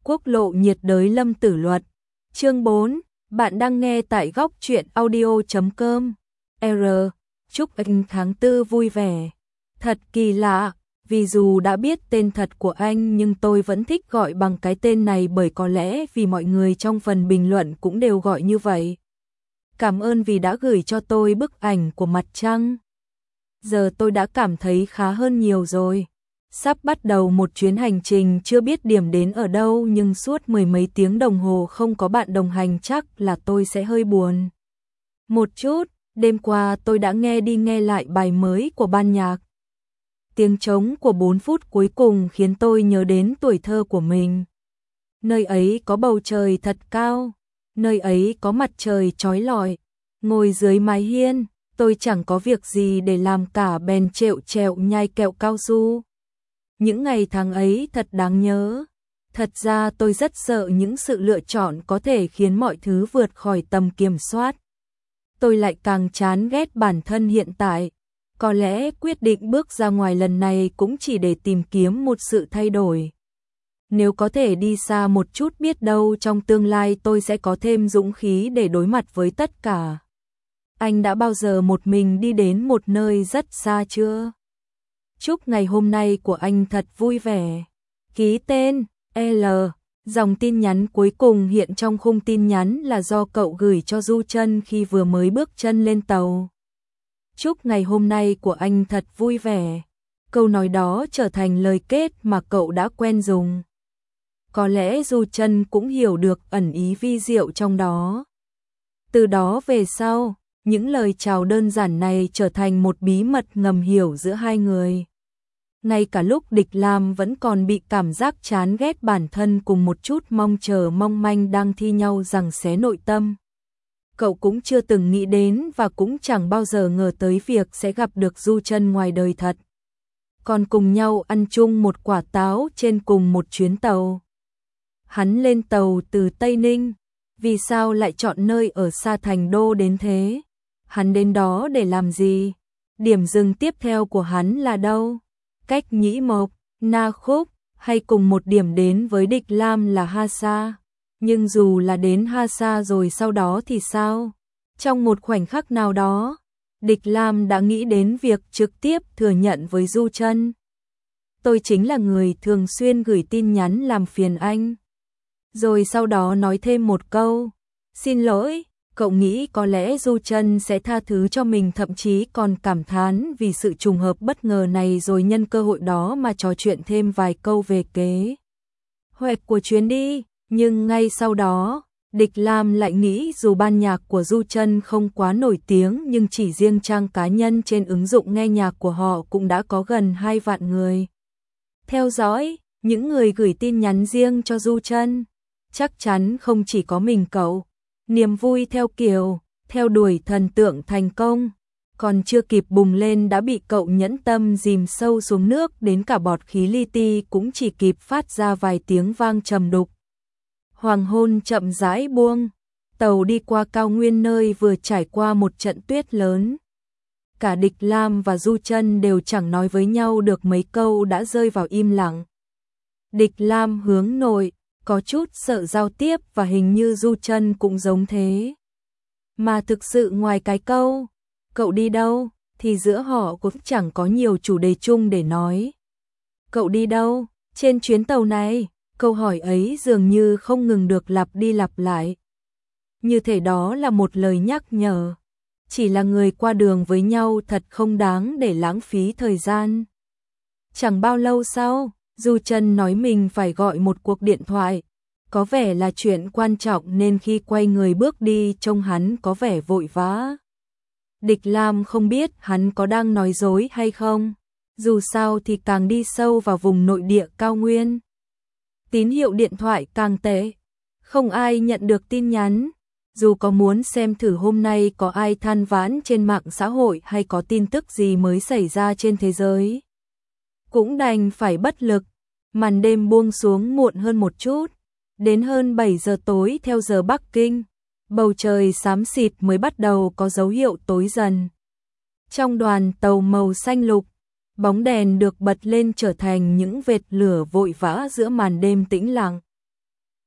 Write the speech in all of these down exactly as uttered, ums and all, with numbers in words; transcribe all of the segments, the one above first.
Quốc lộ nhiệt đới Lâm Tử Luật. Chương bốn, bạn đang nghe tại góc truyện audio chấm com. R. Chúc anh tháng tư vui vẻ. Thật kỳ lạ, vì dù đã biết tên thật của anh nhưng tôi vẫn thích gọi bằng cái tên này bởi có lẽ vì mọi người trong phần bình luận cũng đều gọi như vậy. Cảm ơn vì đã gửi cho tôi bức ảnh của mặt trăng. Giờ tôi đã cảm thấy khá hơn nhiều rồi. Sắp bắt đầu một chuyến hành trình chưa biết điểm đến ở đâu nhưng suốt mười mấy tiếng đồng hồ không có bạn đồng hành chắc là tôi sẽ hơi buồn. Một chút, đêm qua tôi đã nghe đi nghe lại bài mới của ban nhạc. Tiếng trống của bốn phút cuối cùng khiến tôi nhớ đến tuổi thơ của mình. Nơi ấy có bầu trời thật cao, nơi ấy có mặt trời chói lọi. Ngồi dưới mái hiên, tôi chẳng có việc gì để làm cả bèn trẹo trẹo nhai kẹo cao su. Những ngày tháng ấy thật đáng nhớ. Thật ra tôi rất sợ những sự lựa chọn có thể khiến mọi thứ vượt khỏi tầm kiểm soát. Tôi lại càng chán ghét bản thân hiện tại. Có lẽ quyết định bước ra ngoài lần này cũng chỉ để tìm kiếm một sự thay đổi. Nếu có thể đi xa một chút biết đâu trong tương lai tôi sẽ có thêm dũng khí để đối mặt với tất cả. Anh đã bao giờ một mình đi đến một nơi rất xa chưa? Chúc ngày hôm nay của anh thật vui vẻ. Ký tên, L. Dòng tin nhắn cuối cùng hiện trong khung tin nhắn là do cậu gửi cho Du Trân khi vừa mới bước chân lên tàu. Chúc ngày hôm nay của anh thật vui vẻ. Câu nói đó trở thành lời kết mà cậu đã quen dùng. Có lẽ Du Trân cũng hiểu được ẩn ý vi diệu trong đó. Từ đó về sau, những lời chào đơn giản này trở thành một bí mật ngầm hiểu giữa hai người. Ngay cả lúc Địch Lam vẫn còn bị cảm giác chán ghét bản thân cùng một chút mong chờ mong manh đang thi nhau giằng xé nội tâm. Cậu cũng chưa từng nghĩ đến và cũng chẳng bao giờ ngờ tới việc sẽ gặp được Du Trân ngoài đời thật. Còn cùng nhau ăn chung một quả táo trên cùng một chuyến tàu. Hắn lên tàu từ Tây Ninh. Vì sao lại chọn nơi ở xa thành đô đến thế? Hắn đến đó để làm gì? Điểm dừng tiếp theo của hắn là đâu? Cách Nhĩ Mộc, Na Khúc hay cùng một điểm đến với Địch Lam là Ha Sa? Nhưng dù là đến Ha Sa rồi sau đó thì sao? Trong một khoảnh khắc nào đó, Địch Lam đã nghĩ đến việc trực tiếp thừa nhận với Du Trân. Tôi chính là người thường xuyên gửi tin nhắn làm phiền anh. Rồi sau đó nói thêm một câu, xin lỗi. Cậu nghĩ có lẽ Du Trân sẽ tha thứ cho mình, thậm chí còn cảm thán vì sự trùng hợp bất ngờ này, rồi nhân cơ hội đó mà trò chuyện thêm vài câu về kế hoạch của chuyến đi. Nhưng ngay sau đó, Địch Lam lại nghĩ dù ban nhạc của Du Trân không quá nổi tiếng nhưng chỉ riêng trang cá nhân trên ứng dụng nghe nhạc của họ cũng đã có gần hai vạn người theo dõi. Những người gửi tin nhắn riêng cho Du Trân chắc chắn không chỉ có mình cậu. Niềm vui theo kiểu theo đuổi thần tượng thành công còn chưa kịp bùng lên đã bị cậu nhẫn tâm dìm sâu xuống nước, đến cả bọt khí li ti cũng chỉ kịp phát ra vài tiếng vang trầm đục. Hoàng hôn chậm rãi buông, tàu đi qua cao nguyên nơi vừa trải qua một trận tuyết lớn. Cả Địch Lam và Du Trân đều chẳng nói với nhau được mấy câu đã rơi vào im lặng. Địch Lam hướng nội, có chút sợ giao tiếp và hình như Du Trân cũng giống thế. Mà thực sự ngoài cái câu, cậu đi đâu, thì giữa họ cũng chẳng có nhiều chủ đề chung để nói. Cậu đi đâu, trên chuyến tàu này? Câu hỏi ấy dường như không ngừng được lặp đi lặp lại. Như thể đó là một lời nhắc nhở. Chỉ là người qua đường với nhau thật không đáng để lãng phí thời gian. Chẳng bao lâu sau, Du Trân nói mình phải gọi một cuộc điện thoại. Có vẻ là chuyện quan trọng nên khi quay người bước đi trông hắn có vẻ vội vã. Địch Lam không biết hắn có đang nói dối hay không. Dù sao thì càng đi sâu vào vùng nội địa cao nguyên, tín hiệu điện thoại càng tệ. Không ai nhận được tin nhắn. Dù có muốn xem thử hôm nay có ai than vãn trên mạng xã hội hay có tin tức gì mới xảy ra trên thế giới, cũng đành phải bất lực. Màn đêm buông xuống muộn hơn một chút. Đến hơn bảy giờ tối theo giờ Bắc Kinh, bầu trời xám xịt mới bắt đầu có dấu hiệu tối dần. Trong đoàn tàu màu xanh lục, bóng đèn được bật lên trở thành những vệt lửa vội vã giữa màn đêm tĩnh lặng.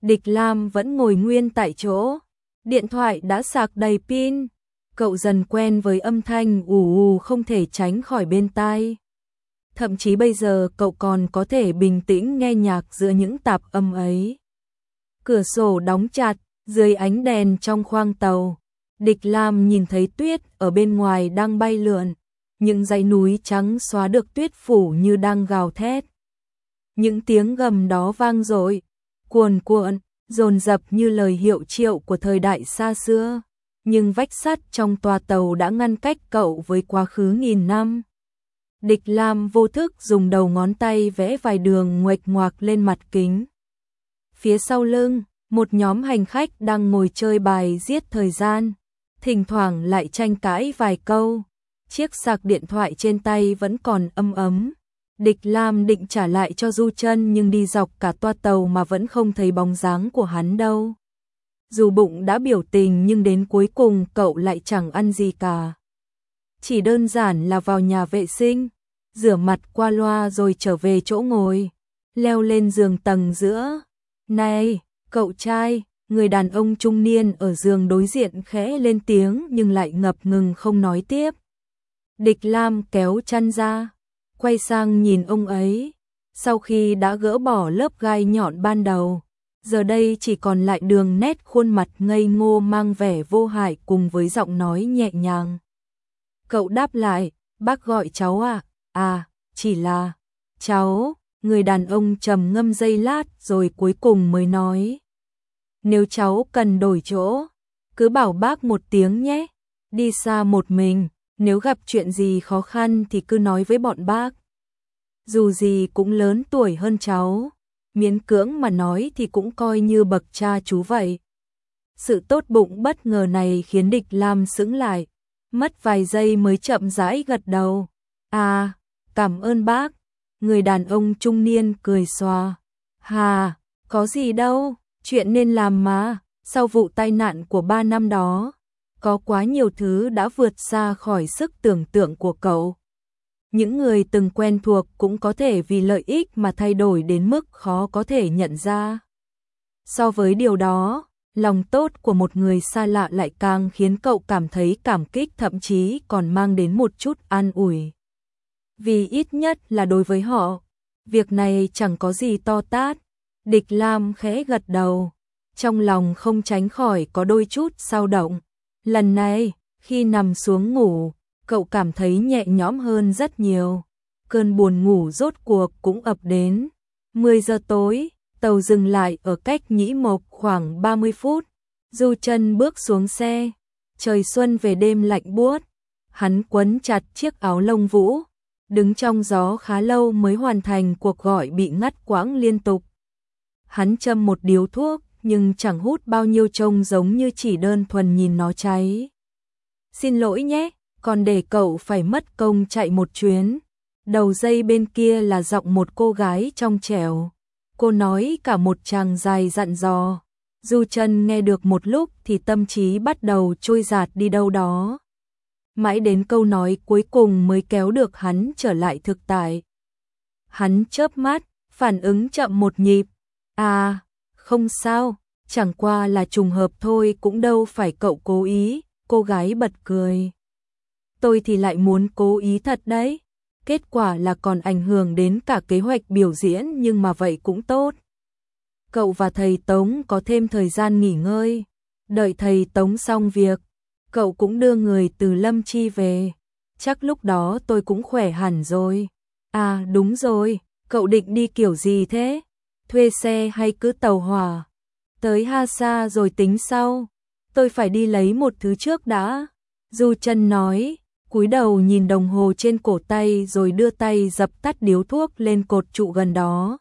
Địch Lam vẫn ngồi nguyên tại chỗ, điện thoại đã sạc đầy pin, cậu dần quen với âm thanh ù ù không thể tránh khỏi bên tai. Thậm chí bây giờ cậu còn có thể bình tĩnh nghe nhạc giữa những tạp âm ấy. Cửa sổ đóng chặt, dưới ánh đèn trong khoang tàu, Địch Lam nhìn thấy tuyết ở bên ngoài đang bay lượn, những dãy núi trắng xóa được tuyết phủ như đang gào thét. Những tiếng gầm đó vang dội, cuồn cuộn, dồn dập như lời hiệu triệu của thời đại xa xưa, nhưng vách sắt trong toa tàu đã ngăn cách cậu với quá khứ nghìn năm. Địch Lam vô thức dùng đầu ngón tay vẽ vài đường nguệch ngoạc lên mặt kính. Phía sau lưng, một nhóm hành khách đang ngồi chơi bài giết thời gian, thỉnh thoảng lại tranh cãi vài câu. Chiếc sạc điện thoại trên tay vẫn còn ấm ấm. Địch Lam định trả lại cho Du Trân nhưng đi dọc cả toa tàu mà vẫn không thấy bóng dáng của hắn đâu. Dù bụng đã biểu tình nhưng đến cuối cùng cậu lại chẳng ăn gì cả. Chỉ đơn giản là vào nhà vệ sinh, rửa mặt qua loa rồi trở về chỗ ngồi, leo lên giường tầng giữa. Này, cậu trai, người đàn ông trung niên ở giường đối diện khẽ lên tiếng nhưng lại ngập ngừng không nói tiếp. Địch Lam kéo chăn ra, quay sang nhìn ông ấy. Sau khi đã gỡ bỏ lớp gai nhọn ban đầu, giờ đây chỉ còn lại đường nét khuôn mặt ngây ngô mang vẻ vô hại cùng với giọng nói nhẹ nhàng. Cậu đáp lại, bác gọi cháu à? À, chỉ là cháu. Người đàn ông trầm ngâm giây lát rồi cuối cùng mới nói. Nếu cháu cần đổi chỗ, cứ bảo bác một tiếng nhé. Đi xa một mình, nếu gặp chuyện gì khó khăn thì cứ nói với bọn bác. Dù gì cũng lớn tuổi hơn cháu, miễn cưỡng mà nói thì cũng coi như bậc cha chú vậy. Sự tốt bụng bất ngờ này khiến Địch Lam sững lại, mất vài giây mới chậm rãi gật đầu. À, cảm ơn bác. Người đàn ông trung niên cười xòa. Hà, có gì đâu, chuyện nên làm mà. Sau vụ tai nạn của ba năm đó, có quá nhiều thứ đã vượt xa khỏi sức tưởng tượng của cậu. Những người từng quen thuộc cũng có thể vì lợi ích mà thay đổi đến mức khó có thể nhận ra. So với điều đó, lòng tốt của một người xa lạ lại càng khiến cậu cảm thấy cảm kích, thậm chí còn mang đến một chút an ủi. Vì ít nhất là đối với họ, việc này chẳng có gì to tát. Địch Lam khẽ gật đầu, trong lòng không tránh khỏi có đôi chút dao động. Lần này, khi nằm xuống ngủ, cậu cảm thấy nhẹ nhõm hơn rất nhiều. Cơn buồn ngủ rốt cuộc cũng ập đến. mười giờ tối, tàu dừng lại ở cách Nhĩ Mộc khoảng ba mươi phút. Du Trân bước xuống xe. Trời xuân về đêm lạnh buốt. Hắn quấn chặt chiếc áo lông vũ, đứng trong gió khá lâu mới hoàn thành cuộc gọi bị ngắt quãng liên tục. Hắn châm một điếu thuốc nhưng chẳng hút bao nhiêu, trông giống như chỉ đơn thuần nhìn nó cháy. Xin lỗi nhé, còn để cậu phải mất công chạy một chuyến. Đầu dây bên kia là giọng một cô gái trong trẻo. Cô nói cả một tràng dài dặn dò. Du Trân nghe được một lúc thì tâm trí bắt đầu trôi dạt đi đâu đó. Mãi đến câu nói cuối cùng mới kéo được hắn trở lại thực tại. Hắn chớp mắt, phản ứng chậm một nhịp. À, không sao, chẳng qua là trùng hợp thôi, cũng đâu phải cậu cố ý. Cô gái bật cười. Tôi thì lại muốn cố ý thật đấy. Kết quả là còn ảnh hưởng đến cả kế hoạch biểu diễn, nhưng mà vậy cũng tốt. Cậu và thầy Tống có thêm thời gian nghỉ ngơi. Đợi thầy Tống xong việc, cậu cũng đưa người từ Lâm Chi về. Chắc lúc đó tôi cũng khỏe hẳn rồi. À đúng rồi, cậu định đi kiểu gì thế? Thuê xe hay cứ tàu hỏa? Tới Ha Sa rồi tính sau. Tôi phải đi lấy một thứ trước đã. Du Trân nói, cúi đầu nhìn đồng hồ trên cổ tay rồi đưa tay dập tắt điếu thuốc lên cột trụ gần đó.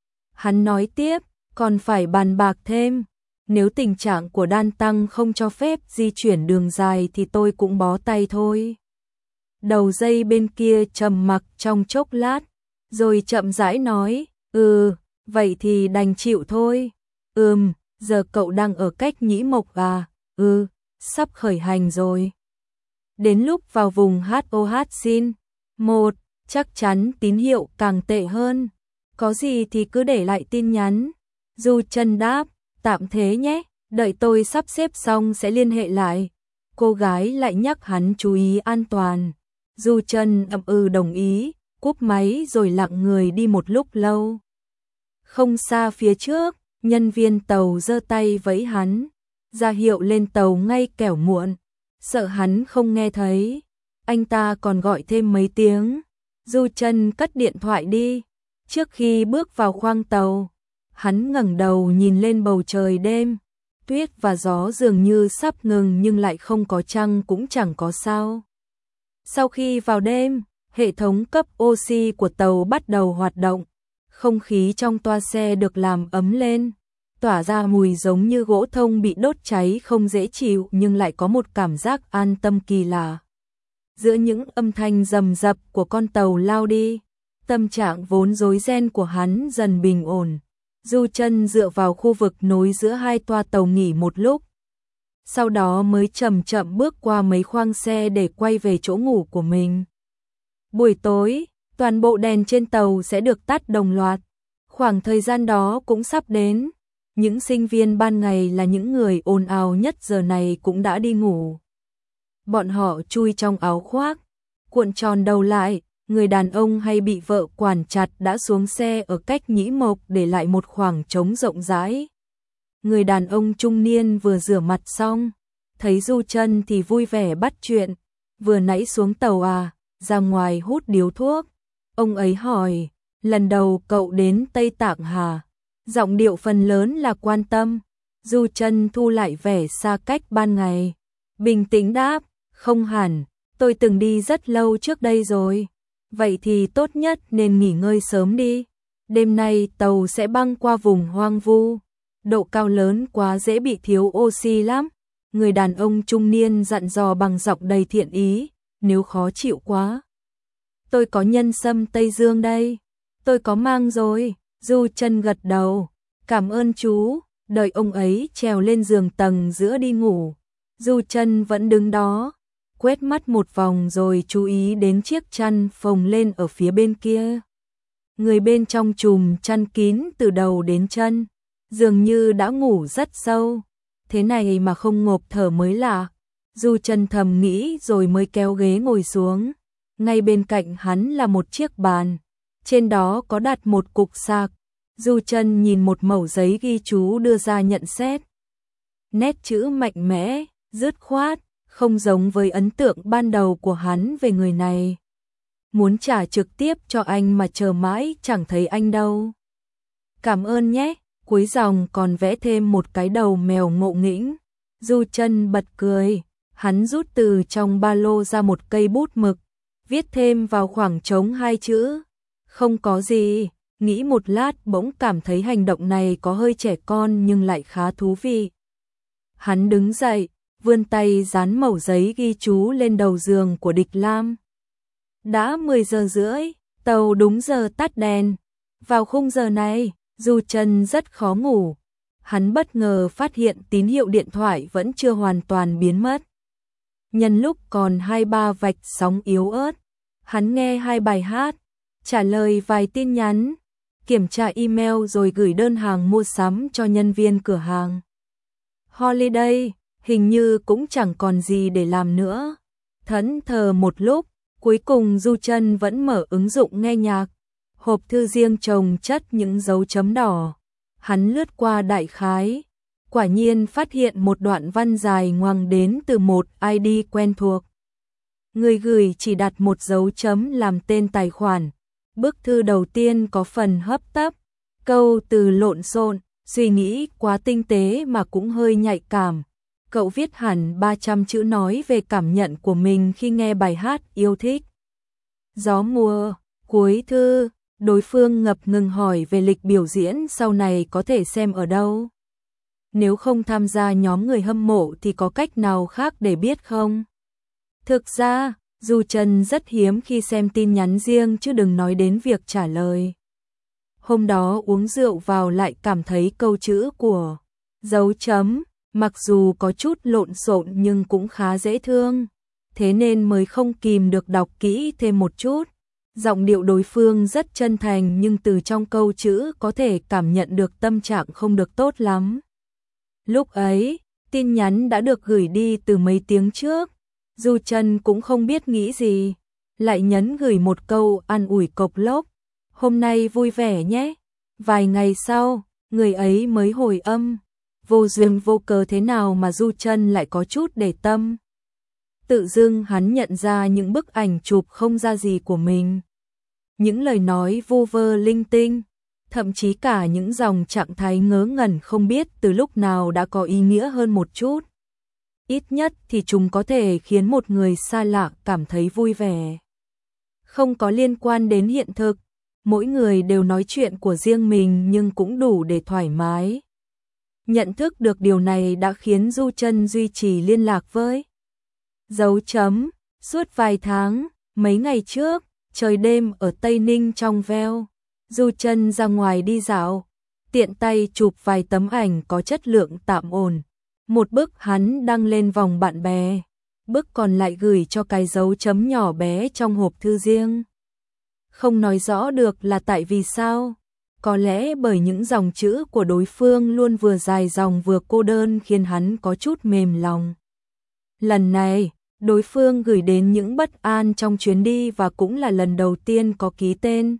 Hắn nói tiếp, còn phải bàn bạc thêm. Nếu tình trạng của Đan Tăng không cho phép di chuyển đường dài thì tôi cũng bó tay thôi. Đầu dây bên kia trầm mặc trong chốc lát, rồi chậm rãi nói, ừ, vậy thì đành chịu thôi. Ừm, giờ cậu đang ở cách Nhĩ Mộc à? Ừ, sắp khởi hành rồi. Đến lúc vào vùng hát o hát xin. Một, chắc chắn tín hiệu càng tệ hơn. Có gì thì cứ để lại tin nhắn. Du Trân đáp, tạm thế nhé, đợi tôi sắp xếp xong sẽ liên hệ lại. Cô gái lại nhắc hắn chú ý an toàn. Du Trân ậm ừ đồng ý, cúp máy rồi lặng người đi một lúc lâu. Không xa phía trước, nhân viên tàu giơ tay vẫy hắn, ra hiệu lên tàu ngay kẻo muộn. Sợ hắn không nghe thấy, anh ta còn gọi thêm mấy tiếng. Du Trân cất điện thoại đi. Trước khi bước vào khoang tàu, hắn ngẩng đầu nhìn lên bầu trời đêm. Tuyết và gió dường như sắp ngừng nhưng lại không có trăng cũng chẳng có sao. Sau khi vào đêm, hệ thống cấp oxy của tàu bắt đầu hoạt động. Không khí trong toa xe được làm ấm lên, tỏa ra mùi giống như gỗ thông bị đốt cháy không dễ chịu nhưng lại có một cảm giác an tâm kỳ lạ. Giữa những âm thanh rầm rập của con tàu lao đi, tâm trạng vốn rối ren của hắn dần bình ổn. Du Trân dựa vào khu vực nối giữa hai toa tàu nghỉ một lúc. Sau đó mới chậm chậm bước qua mấy khoang xe để quay về chỗ ngủ của mình. Buổi tối, toàn bộ đèn trên tàu sẽ được tắt đồng loạt. Khoảng thời gian đó cũng sắp đến. Những sinh viên ban ngày là những người ồn ào nhất giờ này cũng đã đi ngủ. Bọn họ chui trong áo khoác, cuộn tròn đầu lại, người đàn ông hay bị vợ quản chặt đã xuống xe ở cách nhĩ mộc để lại một khoảng trống rộng rãi. Người đàn ông trung niên vừa rửa mặt xong, thấy Du Trân thì vui vẻ bắt chuyện. Vừa nãy xuống tàu à, ra ngoài hút điếu thuốc. Ông ấy hỏi, lần đầu cậu đến Tây Tạng hả? Giọng điệu phần lớn là quan tâm. Du Trân thu lại vẻ xa cách ban ngày, bình tĩnh đáp, không hẳn, tôi từng đi rất lâu trước đây rồi. Vậy thì tốt nhất nên nghỉ ngơi sớm đi. Đêm nay tàu sẽ băng qua vùng hoang vu, độ cao lớn quá dễ bị thiếu oxy lắm. Người đàn ông trung niên dặn dò bằng giọng đầy thiện ý, nếu khó chịu quá, tôi có nhân sâm Tây Dương đây, tôi có mang rồi. Du Trân gật đầu, cảm ơn chú. Đợi ông ấy trèo lên giường tầng giữa đi ngủ, Du Trân vẫn đứng đó, quét mắt một vòng rồi chú ý đến chiếc chăn phồng lên ở phía bên kia. Người bên trong chùm chăn kín từ đầu đến chân, dường như đã ngủ rất sâu. Thế này mà không ngộp thở mới lạ. Du Trân thầm nghĩ rồi mới kéo ghế ngồi xuống. Ngay bên cạnh hắn là một chiếc bàn, trên đó có đặt một cục sạc. Du Trân nhìn một mẩu giấy ghi chú đưa ra nhận xét. Nét chữ mạnh mẽ, dứt khoát, không giống với ấn tượng ban đầu của hắn về người này. Muốn trả trực tiếp cho anh mà chờ mãi chẳng thấy anh đâu. Cảm ơn nhé. Cuối dòng còn vẽ thêm một cái đầu mèo ngộ nghĩnh. Du Trân bật cười, hắn rút từ trong ba lô ra một cây bút mực, viết thêm vào khoảng trống hai chữ. Không có gì. Nghĩ một lát bỗng cảm thấy hành động này có hơi trẻ con nhưng lại khá thú vị. Hắn đứng dậy, vươn tay dán mẩu giấy ghi chú lên đầu giường của Địch Lam. Đã mười giờ rưỡi, tàu đúng giờ tắt đèn. Vào khung giờ này, Du Trân rất khó ngủ. Hắn bất ngờ phát hiện tín hiệu điện thoại vẫn chưa hoàn toàn biến mất. Nhân lúc còn hai ba vạch sóng yếu ớt, hắn nghe hai bài hát, trả lời vài tin nhắn, kiểm tra email rồi gửi đơn hàng mua sắm cho nhân viên cửa hàng. Holiday, hình như cũng chẳng còn gì để làm nữa. Thẫn thờ một lúc, cuối cùng Du Trân vẫn mở ứng dụng nghe nhạc. Hộp thư riêng chồng chất những dấu chấm đỏ. Hắn lướt qua đại khái, quả nhiên phát hiện một đoạn văn dài ngoằng đến từ một i đê quen thuộc. Người gửi chỉ đặt một dấu chấm làm tên tài khoản. Bức thư đầu tiên có phần hấp tấp, câu từ lộn xộn, suy nghĩ quá tinh tế mà cũng hơi nhạy cảm. Cậu viết hẳn ba trăm chữ nói về cảm nhận của mình khi nghe bài hát yêu thích. Gió mùa. Cuối thư, đối phương ngập ngừng hỏi về lịch biểu diễn sau này có thể xem ở đâu. Nếu không tham gia nhóm người hâm mộ thì có cách nào khác để biết không? Thực ra, Du Trân rất hiếm khi xem tin nhắn riêng chứ đừng nói đến việc trả lời. Hôm đó uống rượu vào lại cảm thấy câu chữ của dấu chấm, mặc dù có chút lộn xộn nhưng cũng khá dễ thương, thế nên mới không kìm được đọc kỹ thêm một chút. Giọng điệu đối phương rất chân thành nhưng từ trong câu chữ có thể cảm nhận được tâm trạng không được tốt lắm. Lúc ấy, tin nhắn đã được gửi đi từ mấy tiếng trước, Du Trân cũng không biết nghĩ gì, lại nhấn gửi một câu an ủi cộc lốc, hôm nay vui vẻ nhé. Vài ngày sau, người ấy mới hồi âm, vô duyên vô cớ thế nào mà Du Trân lại có chút để tâm. Tự dưng hắn nhận ra những bức ảnh chụp không ra gì của mình. Những lời nói vu vơ linh tinh, thậm chí cả những dòng trạng thái ngớ ngẩn không biết từ lúc nào đã có ý nghĩa hơn một chút. Ít nhất thì chúng có thể khiến một người xa lạ cảm thấy vui vẻ. Không có liên quan đến hiện thực, mỗi người đều nói chuyện của riêng mình nhưng cũng đủ để thoải mái. Nhận thức được điều này đã khiến Du Trân duy trì liên lạc với dấu chấm suốt vài tháng. Mấy ngày trước, trời đêm ở Tây Ninh trong veo, Du Trân ra ngoài đi dạo, tiện tay chụp vài tấm ảnh có chất lượng tạm ổn. Một bức hắn đăng lên vòng bạn bè, bức còn lại gửi cho cái dấu chấm nhỏ bé trong hộp thư riêng. Không nói rõ được là tại vì sao, có lẽ bởi những dòng chữ của đối phương luôn vừa dài dòng vừa cô đơn khiến hắn có chút mềm lòng. Lần này, đối phương gửi đến những bất an trong chuyến đi và cũng là lần đầu tiên có ký tên.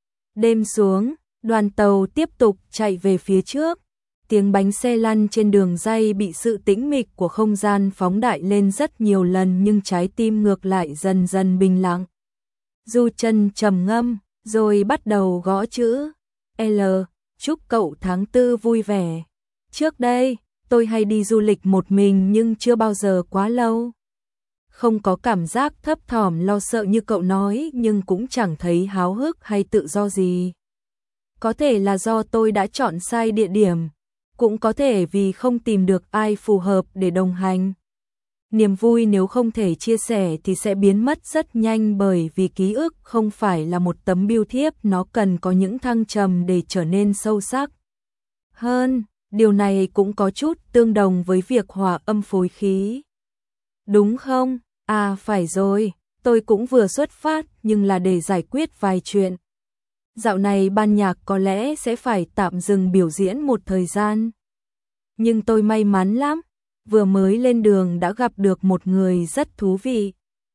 Đêm xuống, đoàn tàu tiếp tục chạy về phía trước. Tiếng bánh xe lăn trên đường ray bị sự tĩnh mịch của không gian phóng đại lên rất nhiều lần nhưng trái tim ngược lại dần dần bình lặng. Du Trân trầm ngâm, rồi bắt đầu gõ chữ L, chúc cậu tháng tư vui vẻ. Trước đây, tôi hay đi du lịch một mình nhưng chưa bao giờ quá lâu. Không có cảm giác thấp thỏm lo sợ như cậu nói nhưng cũng chẳng thấy háo hức hay tự do gì. Có thể là do tôi đã chọn sai địa điểm, cũng có thể vì không tìm được ai phù hợp để đồng hành. Niềm vui nếu không thể chia sẻ thì sẽ biến mất rất nhanh bởi vì ký ức không phải là một tấm bưu thiếp, nó cần có những thăng trầm để trở nên sâu sắc hơn. Điều này cũng có chút tương đồng với việc hòa âm phối khí. Đúng không? À phải rồi, tôi cũng vừa xuất phát nhưng là để giải quyết vài chuyện. Dạo này ban nhạc có lẽ sẽ phải tạm dừng biểu diễn một thời gian. Nhưng tôi may mắn lắm, vừa mới lên đường đã gặp được một người rất thú vị.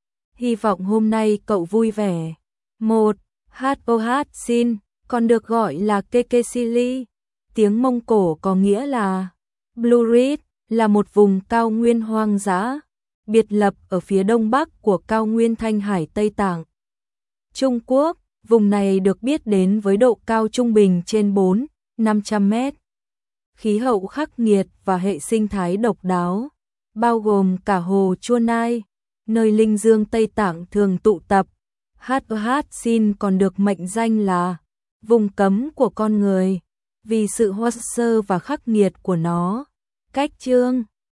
Hy vọng hôm nay cậu vui vẻ. Một, hát ô hát xin, còn được gọi là Kekesili. Tiếng Mông Cổ có nghĩa là Blue Ridge, là một vùng cao nguyên hoang dã, biệt lập ở phía đông bắc của cao nguyên Thanh Hải Tây Tạng. Trung Quốc, vùng này được biết đến với độ cao trung bình trên bốn đến năm trăm mét. Khí hậu khắc nghiệt và hệ sinh thái độc đáo, bao gồm cả hồ Chuan Nai, nơi linh dương Tây Tạng thường tụ tập. hát ô hát xin còn được mệnh danh là vùng cấm của con người, vì sự hoang sơ và khắc nghiệt của nó. Cách chương